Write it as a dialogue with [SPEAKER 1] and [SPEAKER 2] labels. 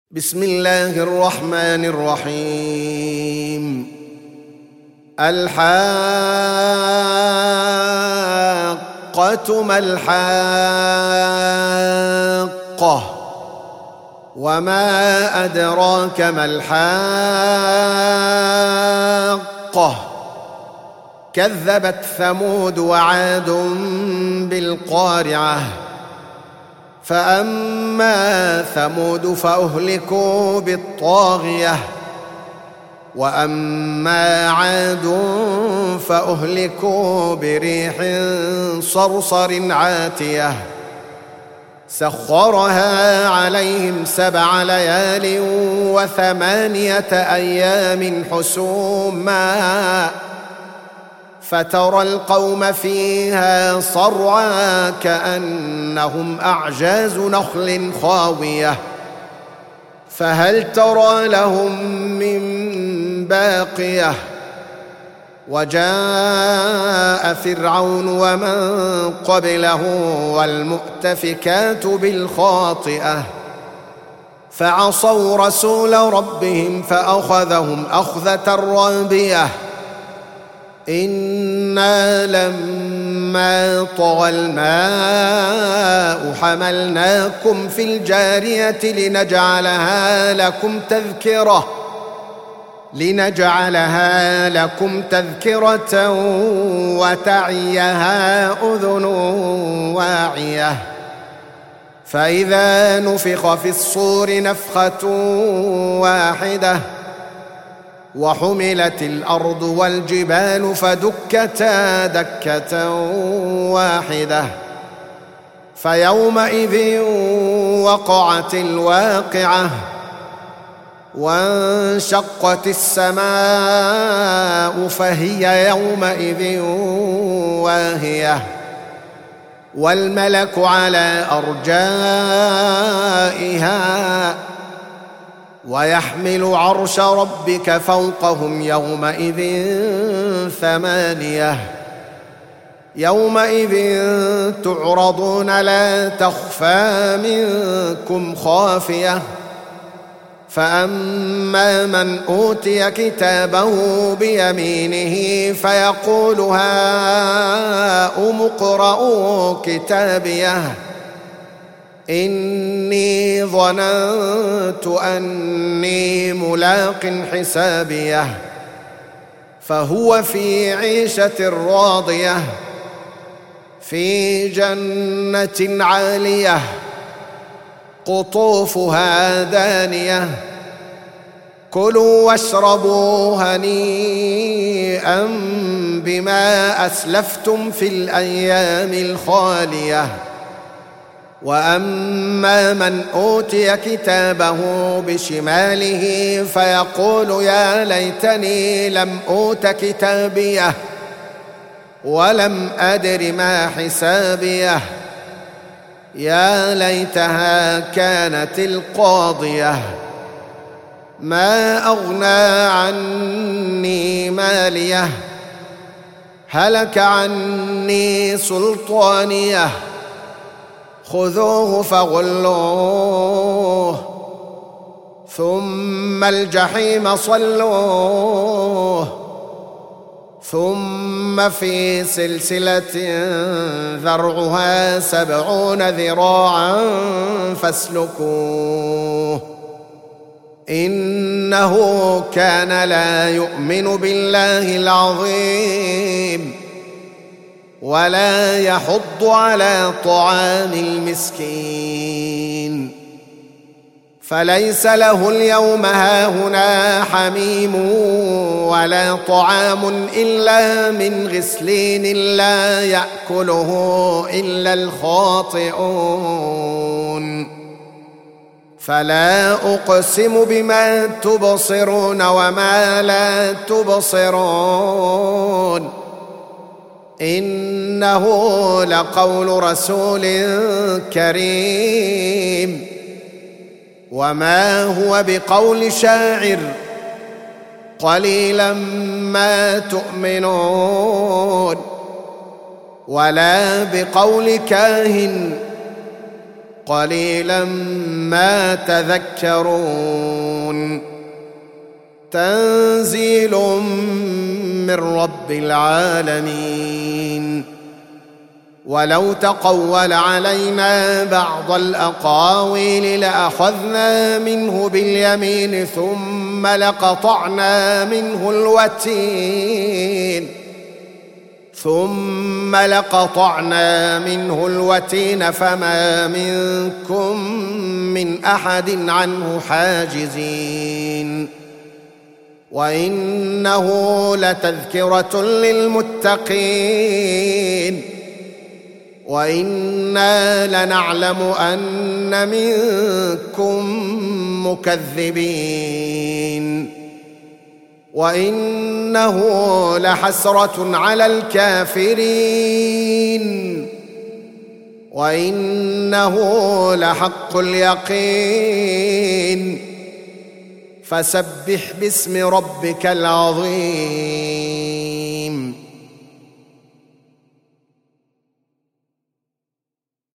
[SPEAKER 1] بسم الله الرحمن الرحيم. الحاقة ما الحاقة وما أدراك ما الحاقة كذبت ثمود وعاد بالقارعة فأما ثمود فأهلكوا بالطاغية وأما عاد فأهلكوا بريح صرصر عاتية سخرها عليهم 7 ليال و8 أيام حسوما فترى القوم فيها صرعى كأنهم أعجاز نخل خاوية فهل ترى لهم من باقية وجاء فرعون ومن قبله والمؤتفكات بالخاطئة فعصوا رسول ربهم فأخذهم أخذة رابية إنا لما طغى الماء حملناكم في الجارية لنجعلها لكم تذكرة وتعيها أذن واعية فإذا نفخ في الصور نفخة واحدة وحملت الأرض والجبال فدكتا دكة واحدة فيومئذ وقعت الواقعة وانشقت السماء فهي يومئذ واهية والملك على أرجائها ويحمل عرش ربك فوقهم يومئذ 8 يومئذ تعرضون لا تخفى منكم خافية فأما من أوتي كتابه بيمينه فيقول هاؤم اقرءوا كتابيه إني ظننت أني ملاق حسابيه فهو في عيشة راضية في جنة عالية قطوفها دانية كلوا واشربوا هنيئا بما أسلفتم في الأيام الخالية وأما من أوتي كتابه بشماله فيقول يا ليتني لم أوت كتابيه ولم أدر ما حسابيه يا ليتها كانت القاضية ما أغنى عني ماليه هلك عني سلطانيه خذوه فغلوه ثم الجحيم صلوه ثم في سلسلة ذرعها 70 ذراعا فاسلكوه إنه كان لا يؤمن بالله العظيم ولا يحض على طعام المسكين فليس له اليوم هاهنا حميم ولا طعام إلا من غسلين لا يأكله إلا الخاطئون فلا أقسم بما تبصرون وما لا تبصرون إنه لقول رسول كريم وما هو بقول شاعر قليلا ما تؤمنون ولا بقول كاهن قليلا ما تذكرون تنزيل من رب العالمين ولو تقول علينا بعض الأقاويل لأخذنا منه باليمين ثم لقطعنا منه الوتين فما منكم من أحد عنه حاجزين وإنه لتذكرة للمتقين وإنا لنعلم أن منكم مكذبين وإنه لحسرة على الكافرين وإنه لحق اليقين فسبح باسم ربك العظيم